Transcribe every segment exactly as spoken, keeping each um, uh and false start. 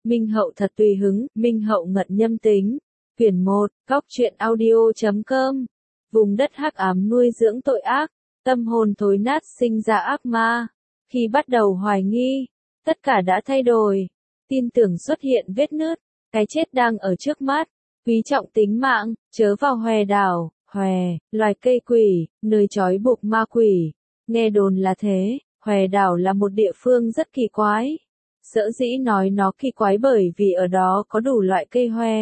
Minh Hậu thật tùy hứng, Minh Hậu ngận nhâm tính. Quyển một, Góc truyện audio chấm com. Vùng đất hắc ám nuôi dưỡng tội ác, tâm hồn thối nát sinh ra ác ma. Khi bắt đầu hoài nghi, tất cả đã thay đổi. Tin tưởng xuất hiện vết nứt, cái chết đang ở trước mắt. Quý trọng tính mạng, chớ vào hòe đảo. Hòe, loài cây quỷ, nơi trói buộc ma quỷ. Nghe đồn là thế, hòe đảo là một địa phương rất kỳ quái. Sở dĩ nói nó kỳ quái bởi vì ở đó có đủ loại cây hòe.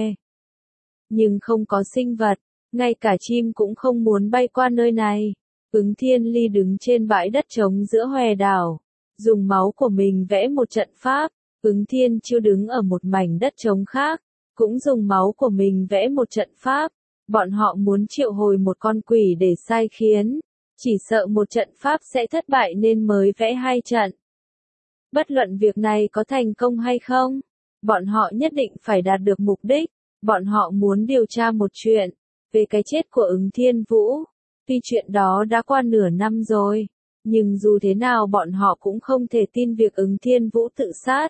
Nhưng không có sinh vật, ngay cả chim cũng không muốn bay qua nơi này. Ứng Thiên Ly đứng trên bãi đất trống giữa hòe đảo, dùng máu của mình vẽ một trận pháp. Ứng Thiên Chiêu đứng ở một mảnh đất trống khác, cũng dùng máu của mình vẽ một trận pháp. Bọn họ muốn triệu hồi một con quỷ để sai khiến, chỉ sợ một trận pháp sẽ thất bại nên mới vẽ hai trận. Bất luận việc này có thành công hay không, bọn họ nhất định phải đạt được mục đích. Bọn họ muốn điều tra một chuyện, về cái chết của Ứng Thiên Vũ. Tuy chuyện đó đã qua nửa năm rồi, nhưng dù thế nào bọn họ cũng không thể tin việc Ứng Thiên Vũ tự sát.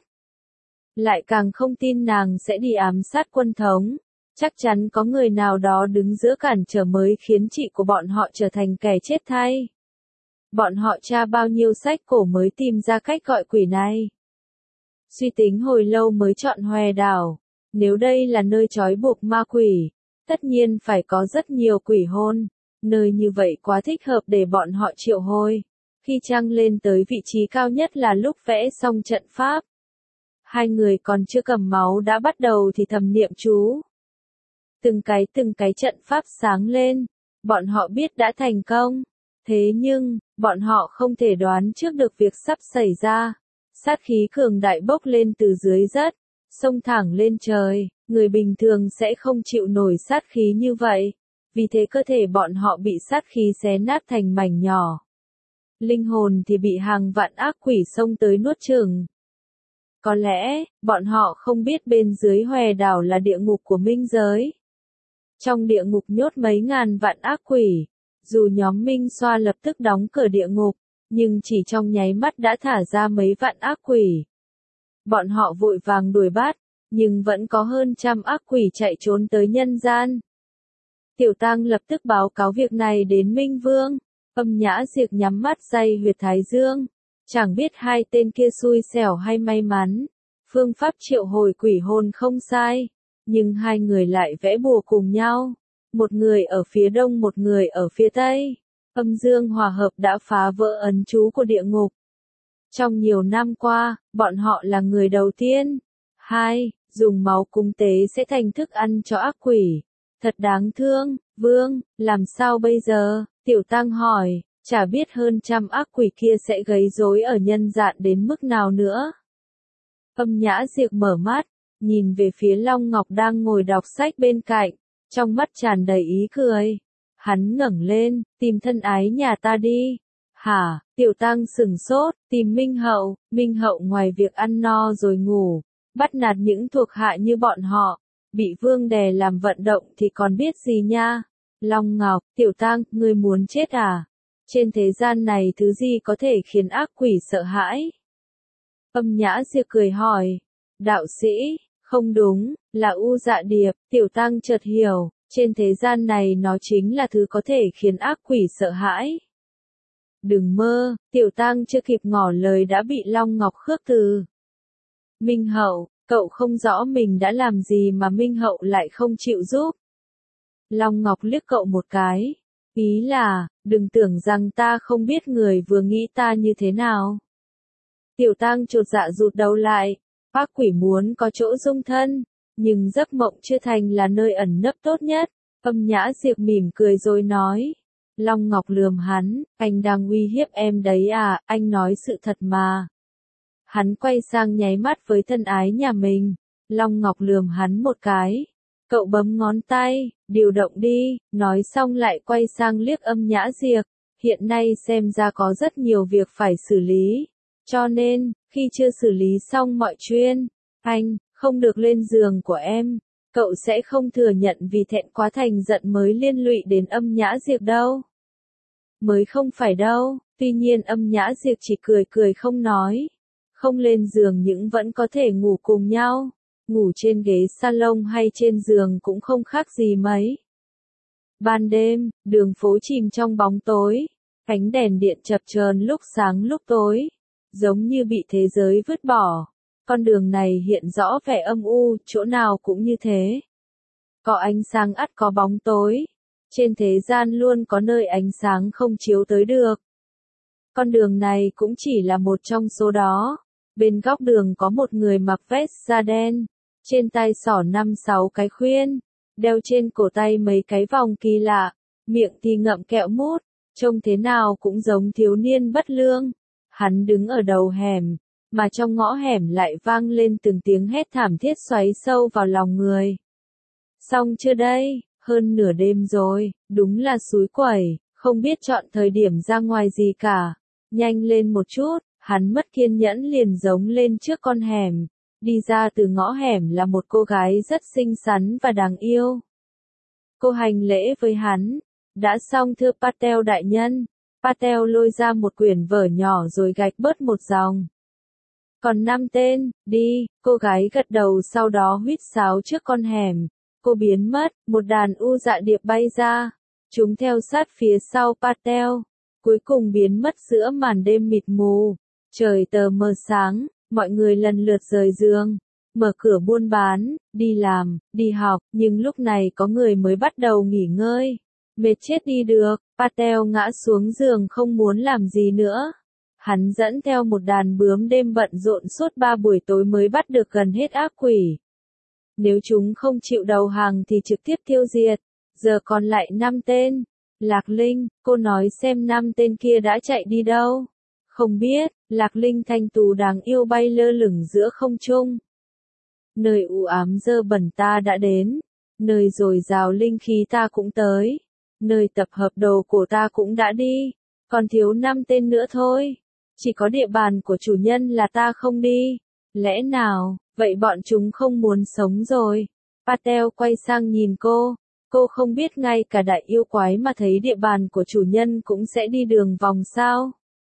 Lại càng không tin nàng sẽ đi ám sát quân thống. Chắc chắn có người nào đó đứng giữa cản trở mới khiến chị của bọn họ trở thành kẻ chết thay. Bọn họ tra bao nhiêu sách cổ mới tìm ra cách gọi quỷ này. Suy tính hồi lâu mới chọn hòe đảo. Nếu đây là nơi trói buộc ma quỷ, tất nhiên phải có rất nhiều quỷ hồn. Nơi như vậy quá thích hợp để bọn họ triệu hồi. Khi trăng lên tới vị trí cao nhất là lúc vẽ xong trận pháp. Hai người còn chưa cầm máu đã bắt đầu thì thầm niệm chú. Từng cái từng cái trận pháp sáng lên, bọn họ biết đã thành công. Thế nhưng, bọn họ không thể đoán trước được việc sắp xảy ra. Sát khí cường đại bốc lên từ dưới đất, xông thẳng lên trời, người bình thường sẽ không chịu nổi sát khí như vậy. Vì thế cơ thể bọn họ bị sát khí xé nát thành mảnh nhỏ. Linh hồn thì bị hàng vạn ác quỷ xông tới nuốt chửng. Có lẽ, bọn họ không biết bên dưới hòe đảo là địa ngục của minh giới. Trong địa ngục nhốt mấy ngàn vạn ác quỷ, dù nhóm Minh Xoa lập tức đóng cửa địa ngục, nhưng chỉ trong nháy mắt đã thả ra mấy vạn ác quỷ. Bọn họ vội vàng đuổi bắt, nhưng vẫn có hơn trăm ác quỷ chạy trốn tới nhân gian. Tiểu Tăng lập tức báo cáo việc này đến Minh Vương. Âm Nhã Diệp nhắm mắt day huyệt thái dương. Chẳng biết hai tên kia xui xẻo hay may mắn. Phương pháp triệu hồi quỷ hồn không sai. Nhưng hai người lại vẽ bùa cùng nhau. Một người ở phía đông một người ở phía tây. Âm dương hòa hợp đã phá vỡ ấn chú của địa ngục. Trong nhiều năm qua, bọn họ là người đầu tiên. Hai, dùng máu cúng tế sẽ thành thức ăn cho ác quỷ. Thật đáng thương, Vương, làm sao bây giờ? Tiểu Tăng hỏi, chả biết hơn trăm ác quỷ kia sẽ gây rối ở nhân gian đến mức nào nữa. Âm Nhã Diệp mở mắt, nhìn về phía Long Ngọc đang ngồi đọc sách bên cạnh, trong mắt tràn đầy ý cười. Hắn ngẩng lên, tìm thân ái nhà ta đi. Hả? Tiểu Tăng sửng sốt, tìm Minh Hậu. Minh Hậu ngoài việc ăn no rồi ngủ, bắt nạt những thuộc hạ như bọn họ, bị Vương đè làm vận động thì còn biết gì nha. Long Ngọc, Tiểu Tăng, ngươi muốn chết à? Trên thế gian này thứ gì có thể khiến ác quỷ sợ hãi? Âm Nhã Diệp cười hỏi. Đạo sĩ, không đúng, là U Dạ Điệp. Tiểu Tăng chợt hiểu, trên thế gian này nó chính là thứ có thể khiến ác quỷ sợ hãi. Đừng mơ, Tiểu Tăng chưa kịp ngỏ lời đã bị Long Ngọc khước từ. Minh Hậu, cậu không rõ mình đã làm gì mà Minh Hậu lại không chịu giúp. Long Ngọc liếc cậu một cái. Ý là, đừng tưởng rằng ta không biết người vừa nghĩ ta như thế nào. Tiểu Tăng chột dạ rụt đầu lại. Ác quỷ muốn có chỗ dung thân, nhưng giấc mộng chưa thành là nơi ẩn nấp tốt nhất. Âm Nhã Diệp mỉm cười rồi nói. Long Ngọc lườm hắn, anh đang uy hiếp em đấy à, anh nói sự thật mà. Hắn quay sang nháy mắt với thân ái nhà mình. Long Ngọc lườm hắn một cái. Cậu bấm ngón tay, điều động đi, nói xong lại quay sang liếc Âm Nhã Diệp. Hiện nay xem ra có rất nhiều việc phải xử lý. Cho nên, khi chưa xử lý xong mọi chuyện, anh, không được lên giường của em. Cậu sẽ không thừa nhận vì thẹn quá thành giận mới liên lụy đến Âm Nhã Diệp đâu. Mới không phải đâu, tuy nhiên Âm Nhã Diệp chỉ cười cười không nói. Không lên giường nhưng vẫn có thể ngủ cùng nhau. ngủ trên ghế salon hay trên giường cũng không khác gì mấy. Ban đêm, đường phố chìm trong bóng tối, ánh đèn điện chập chờn lúc sáng lúc tối, giống như bị thế giới vứt bỏ. Con đường này hiện rõ vẻ âm u, chỗ nào cũng như thế. Có ánh sáng ắt có bóng tối. Trên thế gian luôn có nơi ánh sáng không chiếu tới được. Con đường này cũng chỉ là một trong số đó. Bên góc đường có một người mặc vest da đen, trên tay xỏ năm sáu cái khuyên, đeo trên cổ tay mấy cái vòng kỳ lạ, miệng thì ngậm kẹo mút, trông thế nào cũng giống thiếu niên bất lương. Hắn đứng ở đầu hẻm, mà trong ngõ hẻm lại vang lên từng tiếng hét thảm thiết xoáy sâu vào lòng người. Xong chưa đây, hơn nửa đêm rồi, đúng là xúi quẩy, không biết chọn thời điểm ra ngoài gì cả. Nhanh lên một chút, hắn mất kiên nhẫn liền giống lên trước con hẻm. Đi ra từ ngõ hẻm là một cô gái rất xinh xắn và đáng yêu. Cô hành lễ với hắn. Đã xong thưa Patel đại nhân. Patel lôi ra một quyển vở nhỏ rồi gạch bớt một dòng. Còn năm tên, đi, cô gái gật đầu sau đó huýt sáo trước con hẻm. Cô biến mất, một đàn u dạ điệp bay ra. Chúng theo sát phía sau Patel. Cuối cùng biến mất giữa màn đêm mịt mù. Trời tờ mờ sáng, mọi người lần lượt rời giường, mở cửa buôn bán, đi làm, đi học, nhưng lúc này có người mới bắt đầu nghỉ ngơi. Mệt chết đi được, Patel ngã xuống giường không muốn làm gì nữa. Hắn dẫn theo một đàn bướm đêm bận rộn suốt ba buổi tối mới bắt được gần hết ác quỷ. Nếu chúng không chịu đầu hàng thì trực tiếp tiêu diệt. Giờ còn lại năm tên. Lạc Linh, cô nói xem năm tên kia đã chạy đi đâu. Không biết, Lạc Linh thanh tú đáng yêu bay lơ lửng giữa không trung. Nơi u ám dơ bẩn ta đã đến. Nơi dồi dào linh khí ta cũng tới. Nơi tập hợp đồ của ta cũng đã đi. Còn thiếu năm tên nữa thôi. Chỉ có địa bàn của chủ nhân là ta không đi. Lẽ nào, vậy bọn chúng không muốn sống rồi. Patel quay sang nhìn cô. Cô không biết ngay cả đại yêu quái mà thấy địa bàn của chủ nhân cũng sẽ đi đường vòng sao.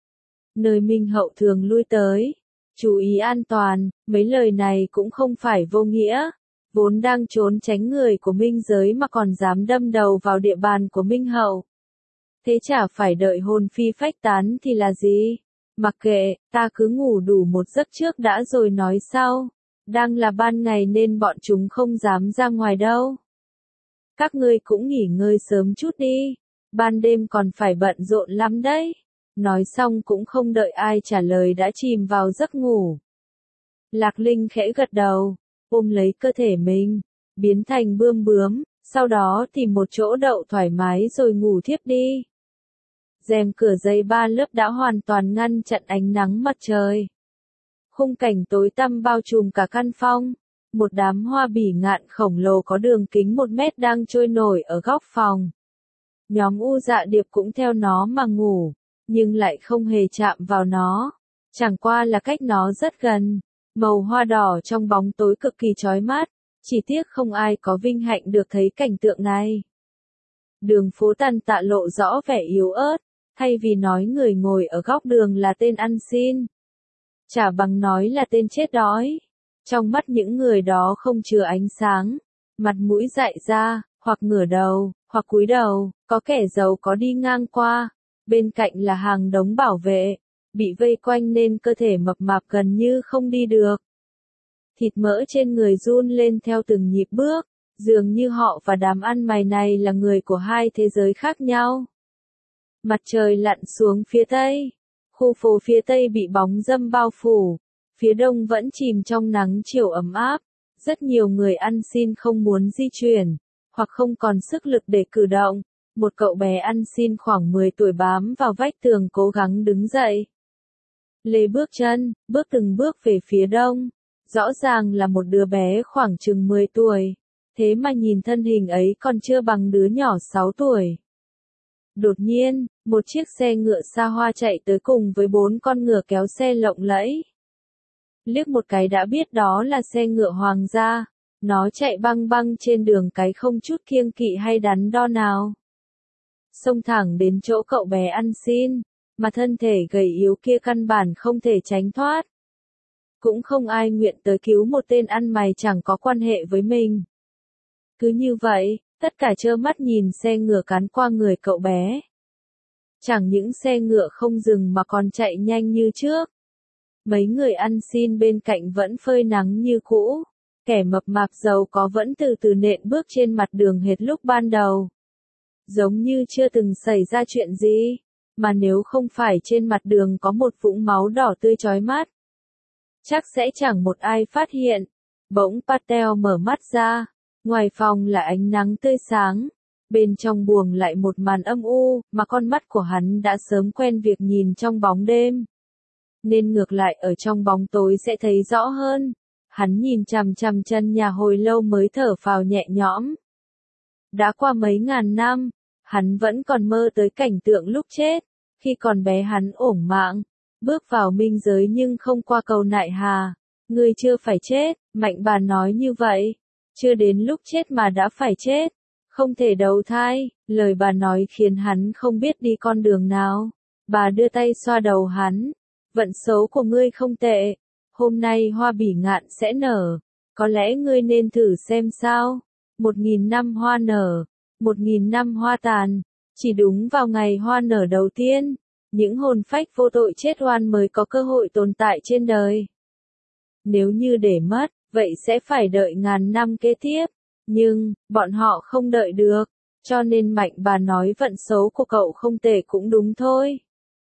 Nơi Minh Hậu thường lui tới. Chú ý an toàn, mấy lời này cũng không phải vô nghĩa. Vốn đang trốn tránh người của Minh giới mà còn dám đâm đầu vào địa bàn của Minh Hậu. Thế chả phải đợi hồn phi phách tán thì là gì? Mặc kệ, ta cứ ngủ đủ một giấc trước đã rồi nói sau. Đang là ban ngày nên bọn chúng không dám ra ngoài đâu. Các ngươi cũng nghỉ ngơi sớm chút đi. Ban đêm còn phải bận rộn lắm đấy. Nói xong cũng không đợi ai trả lời đã chìm vào giấc ngủ. Lạc Linh khẽ gật đầu, ôm lấy cơ thể mình, biến thành bươm bướm, sau đó tìm một chỗ đậu thoải mái rồi ngủ thiếp đi. Rèm cửa dây ba lớp đã hoàn toàn ngăn chặn ánh nắng mặt trời. Khung cảnh tối tăm bao trùm cả căn phòng. Một đám hoa bỉ ngạn khổng lồ có đường kính một mét đang trôi nổi ở góc phòng. Nhóm u dạ điệp cũng theo nó mà ngủ, nhưng lại không hề chạm vào nó. Chẳng qua là cách nó rất gần. Màu hoa đỏ trong bóng tối cực kỳ chói mắt. Chỉ tiếc không ai có vinh hạnh được thấy cảnh tượng này. Đường phố tàn tạ lộ rõ vẻ yếu ớt. Thay vì nói người ngồi ở góc đường là tên ăn xin, chả bằng nói là tên chết đói. Trong mắt những người đó không chứa ánh sáng, mặt mũi dại ra, hoặc ngửa đầu, hoặc cúi đầu, có kẻ giàu có đi ngang qua, bên cạnh là hàng đống bảo vệ, bị vây quanh nên cơ thể mập mạp gần như không đi được. Thịt mỡ trên người run lên theo từng nhịp bước, dường như họ và đám ăn mày này là người của hai thế giới khác nhau. Mặt trời lặn xuống phía tây, khu phố phía tây bị bóng râm bao phủ. Phía đông vẫn chìm trong nắng chiều ấm áp, rất nhiều người ăn xin không muốn di chuyển, hoặc không còn sức lực để cử động. Một cậu bé ăn xin khoảng mười tuổi bám vào vách tường cố gắng đứng dậy. Lê bước chân, bước từng bước về phía đông. Rõ ràng là một đứa bé khoảng chừng mười tuổi, thế mà nhìn thân hình ấy còn chưa bằng đứa nhỏ sáu tuổi. Đột nhiên, một chiếc xe ngựa xa hoa chạy tới cùng với bốn con ngựa kéo xe lộng lẫy. Liếc một cái đã biết đó là xe ngựa hoàng gia, nó chạy băng băng trên đường cái không chút kiêng kỵ hay đắn đo nào. Xông thẳng đến chỗ cậu bé ăn xin, mà thân thể gầy yếu kia căn bản không thể tránh thoát. cũng không ai nguyện tới cứu một tên ăn mày chẳng có quan hệ với mình. Cứ như vậy, tất cả trơ mắt nhìn xe ngựa cán qua người cậu bé. Chẳng những xe ngựa không dừng mà còn chạy nhanh như trước. Mấy người ăn xin bên cạnh vẫn phơi nắng như cũ. Kẻ mập mạp giàu có vẫn từ từ nện bước trên mặt đường hệt lúc ban đầu. Giống như chưa từng xảy ra chuyện gì, mà nếu không phải trên mặt đường có một vũng máu đỏ tươi chói mắt, chắc sẽ chẳng một ai phát hiện. Bỗng Patel mở mắt ra, ngoài phòng là ánh nắng tươi sáng, bên trong buồng lại một màn âm u, mà con mắt của hắn đã sớm quen việc nhìn trong bóng đêm. Nên ngược lại ở trong bóng tối sẽ thấy rõ hơn. Hắn nhìn chằm chằm chân nhà hồi lâu mới thở phào nhẹ nhõm. Đã qua mấy ngàn năm, hắn vẫn còn mơ tới cảnh tượng lúc chết, khi còn bé hắn ổn mạng, bước vào minh giới nhưng không qua cầu nại hà. Ngươi chưa phải chết, Mạnh bà nói như vậy, chưa đến lúc chết mà đã phải chết, không thể đầu thai. Lời bà nói khiến hắn không biết đi con đường nào. Bà đưa tay xoa đầu hắn, vận số của ngươi không tệ, hôm nay hoa bỉ ngạn sẽ nở, có lẽ ngươi nên thử xem sao. Một nghìn năm hoa nở, một nghìn năm hoa tàn, chỉ đúng vào ngày hoa nở đầu tiên, những hồn phách vô tội chết oan mới có cơ hội tồn tại trên đời. Nếu như để mất, vậy sẽ phải đợi ngàn năm kế tiếp, nhưng, bọn họ không đợi được, cho nên Mạnh bà nói vận số của cậu không tệ cũng đúng thôi.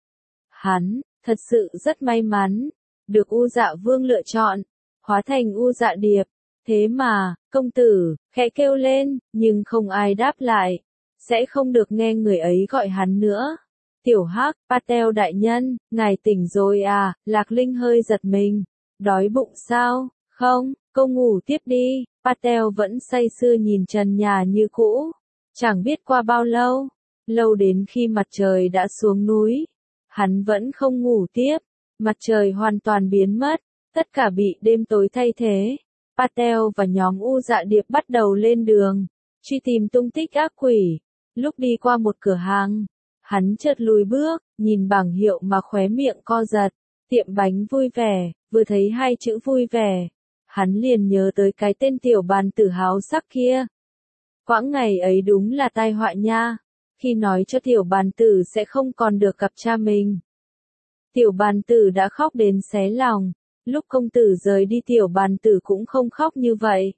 Hắn, thật sự rất may mắn, được U Dạ Vương lựa chọn, hóa thành U Dạ Điệp. Thế mà, công tử, khẽ kêu lên, nhưng không ai đáp lại, sẽ không được nghe người ấy gọi hắn nữa. Tiểu Hắc, Patel đại nhân, ngài tỉnh rồi à? Lạc Linh hơi giật mình. Đói bụng sao? Không, cô ngủ tiếp đi. Patel vẫn say sưa nhìn trần nhà như cũ. Chẳng biết qua bao lâu, lâu đến khi mặt trời đã xuống núi, hắn vẫn không ngủ tiếp. Mặt trời hoàn toàn biến mất, tất cả bị đêm tối thay thế. Patel và nhóm U Dạ Điệp bắt đầu lên đường, truy tìm tung tích ác quỷ. Lúc đi qua một cửa hàng, hắn chợt lùi bước, nhìn bảng hiệu mà khóe miệng co giật. Tiệm bánh vui vẻ. Vừa thấy hai chữ vui vẻ, hắn liền nhớ tới cái tên tiểu bàn tử háo sắc kia. Quãng ngày ấy đúng là tai họa nha, khi nói cho tiểu bàn tử sẽ không còn được gặp cha mình. Tiểu bàn tử đã khóc đến xé lòng, lúc công tử rời đi tiểu bàn tử cũng không khóc như vậy.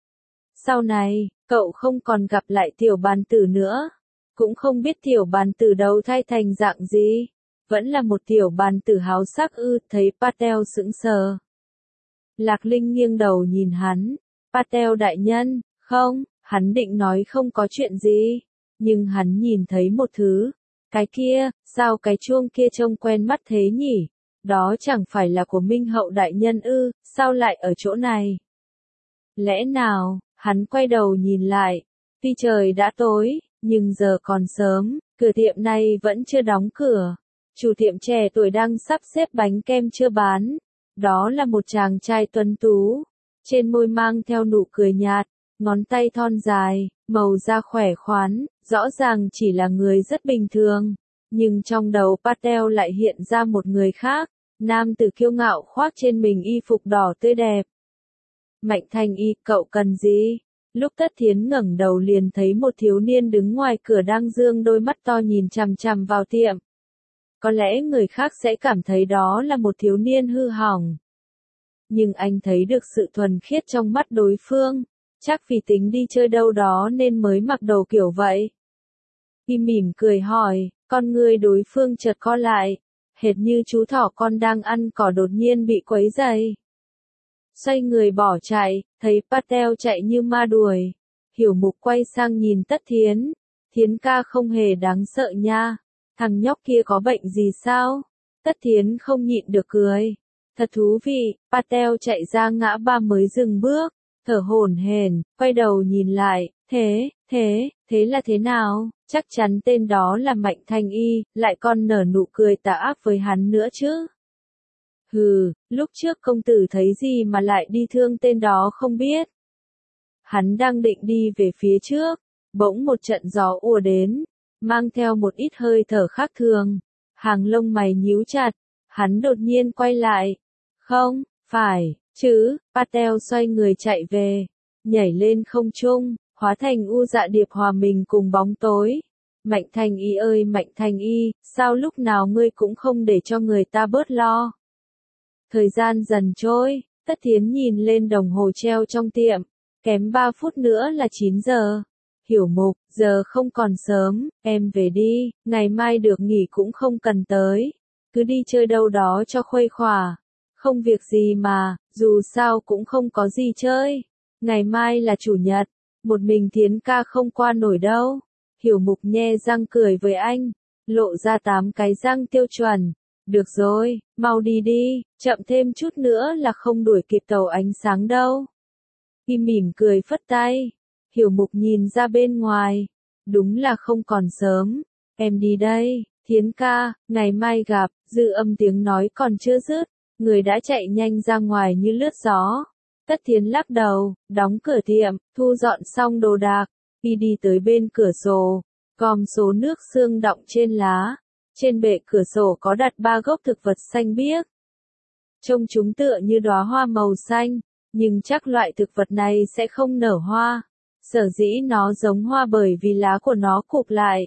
Sau này, cậu không còn gặp lại tiểu bàn tử nữa, cũng không biết tiểu bàn tử đầu thai thành dạng gì. Vẫn là một tiểu bàn tử háo sắc ư? Thấy Patel sững sờ. Lạc Linh nghiêng đầu nhìn hắn. Patel đại nhân, không, hắn định nói không có chuyện gì. Nhưng hắn nhìn thấy một thứ. Cái kia, sao cái chuông kia trông quen mắt thế nhỉ? Đó chẳng phải là của Minh Hậu đại nhân ư? Sao lại ở chỗ này? Lẽ nào, hắn quay đầu nhìn lại. Tuy trời đã tối, nhưng giờ còn sớm, cửa tiệm này vẫn chưa đóng cửa. Chủ tiệm trẻ tuổi đang sắp xếp bánh kem chưa bán. Đó là một chàng trai tuấn tú, trên môi mang theo nụ cười nhạt, ngón tay thon dài, màu da khỏe khoắn, rõ ràng chỉ là người rất bình thường. Nhưng trong đầu Patel lại hiện ra một người khác, nam tử kiêu ngạo khoác trên mình y phục đỏ tươi đẹp. Mạnh Thanh Y, cậu cần gì? Lúc Tất Thiến ngẩng đầu liền thấy một thiếu niên đứng ngoài cửa đang dương đôi mắt to nhìn chằm chằm vào tiệm. Có lẽ người khác sẽ cảm thấy đó là một thiếu niên hư hỏng. Nhưng anh thấy được sự thuần khiết trong mắt đối phương, chắc vì tính đi chơi đâu đó nên mới mặc đồ kiểu vậy. Y mỉm cười hỏi, con người đối phương chợt co lại, hệt như chú thỏ con đang ăn cỏ đột nhiên bị quấy rầy. Xoay người bỏ chạy, thấy Patel chạy như ma đuổi. Hiểu Mục quay sang nhìn Tất Thiến, Thiến ca không hề đáng sợ nha. Thằng nhóc kia có bệnh gì sao? Tất Thiến không nhịn được cười. Thật thú vị. Patel chạy ra ngã ba mới dừng bước, thở hổn hển, quay đầu nhìn lại. Thế, thế, thế là thế nào? Chắc chắn tên đó là Mạnh Thanh Y, lại còn nở nụ cười tà ác với hắn nữa chứ. Hừ, lúc trước công tử thấy gì mà lại đi thương tên đó không biết. Hắn đang định đi về phía trước, bỗng một trận gió ùa đến, mang theo một ít hơi thở khác thường. Hàng lông mày nhíu chặt, hắn đột nhiên quay lại. Không, Phải, chứ, Patel xoay người chạy về, nhảy lên không trung, hóa thành u dạ điệp hòa mình cùng bóng tối. Mạnh Thanh Y ơi Mạnh Thanh Y, sao lúc nào ngươi cũng không để cho người ta bớt lo. Thời gian dần trôi, Tất Thiến nhìn lên đồng hồ treo trong tiệm, kém ba phút nữa là chín giờ. Hiểu Mục, giờ không còn sớm, em về đi, ngày mai được nghỉ cũng không cần tới. Cứ đi chơi đâu đó cho khuây khỏa. Không việc gì mà, dù sao cũng không có gì chơi. Ngày mai là chủ nhật, một mình Thiến ca không qua nổi đâu. Hiểu Mục nhe răng cười với anh, lộ ra tám cái răng tiêu chuẩn. Được rồi, mau đi đi, chậm thêm chút nữa là không đuổi kịp tàu ánh sáng đâu. Y mỉm cười phất tay. Hiểu Mục nhìn ra bên ngoài. Đúng là không còn sớm. Em đi đây, Thiến ca, ngày mai gặp. Dư Âm tiếng nói còn chưa dứt, người đã chạy nhanh ra ngoài như lướt gió. Tất Thiến lắc đầu, đóng cửa tiệm, thu dọn xong đồ đạc. Y đi tới bên cửa sổ, gom số nước xương đọng trên lá. Trên bệ cửa sổ có đặt ba gốc thực vật xanh biếc. Trông chúng tựa như đóa hoa màu xanh, nhưng chắc loại thực vật này sẽ không nở hoa. Sở dĩ nó giống hoa bởi vì lá của nó cụp lại.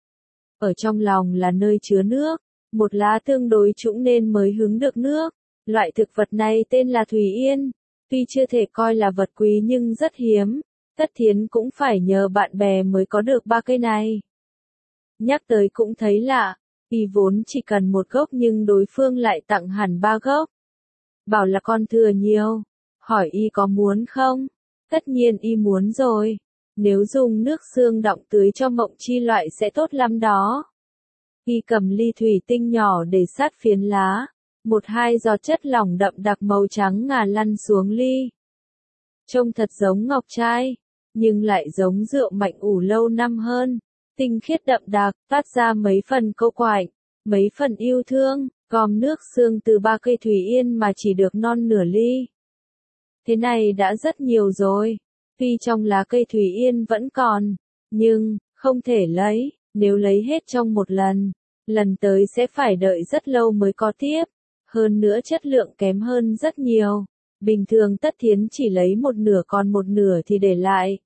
Ở trong lòng là nơi chứa nước, một lá tương đối trũng nên mới hứng được nước. Loại thực vật này tên là Thủy Yên. Tuy chưa thể coi là vật quý nhưng rất hiếm. Tất Thiến cũng phải nhờ bạn bè mới có được ba cây này. Nhắc tới cũng thấy lạ. Y vốn chỉ cần một gốc nhưng đối phương lại tặng hẳn ba gốc. Bảo là con thừa nhiều. Hỏi Y có muốn không? Tất nhiên Y muốn rồi. Nếu dùng nước xương đọng tưới cho Mộng Chi loại sẽ tốt lắm đó. Y cầm ly thủy tinh nhỏ để sát phiến lá. Một hai giọt chất lỏng đậm đặc màu trắng ngà lăn xuống ly. Trông thật giống ngọc trai, nhưng lại giống rượu mạnh ủ lâu năm hơn. Tinh khiết đậm đặc, toát ra mấy phần câu quạnh, mấy phần yêu thương, gom nước xương từ ba cây Thủy Yên mà chỉ được non nửa ly. Thế này đã rất nhiều rồi. Tuy trong lá cây Thủy Yên vẫn còn, nhưng, không thể lấy, nếu lấy hết trong một lần, lần tới sẽ phải đợi rất lâu mới có tiếp. Hơn nữa chất lượng kém hơn rất nhiều. Bình thường Tất Thiến chỉ lấy một nửa còn một nửa thì để lại.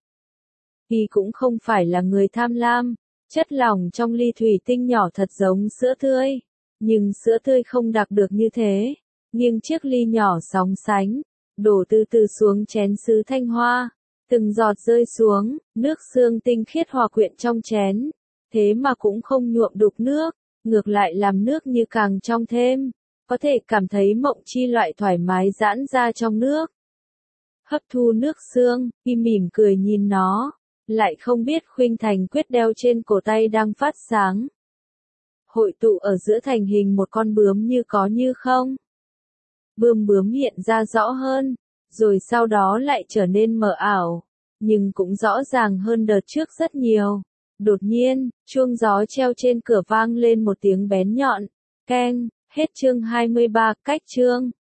Y cũng không phải là người tham lam. Chất lỏng trong ly thủy tinh nhỏ thật giống sữa tươi. Nhưng sữa tươi không đặc được như thế. Nghiêng chiếc ly nhỏ sóng sánh. Đổ từ từ xuống chén sứ thanh hoa. Từng giọt rơi xuống, nước xương tinh khiết hòa quyện trong chén. Thế mà cũng không nhuộm đục nước. Ngược lại làm nước như càng trong thêm. Có thể cảm thấy Mộng Chi loại thoải mái giãn ra trong nước. Hấp thu nước xương, Y mỉm cười nhìn nó. Lại không biết khuynh thành quyết đeo trên cổ tay đang phát sáng. Hội tụ ở giữa thành hình một con bướm như có như không. Bươm bướm hiện ra rõ hơn, rồi sau đó lại trở nên mờ ảo. Nhưng cũng rõ ràng hơn đợt trước rất nhiều. Đột nhiên, chuông gió treo trên cửa vang lên một tiếng bén nhọn. Keng, hết chương hai mươi ba, cách chương.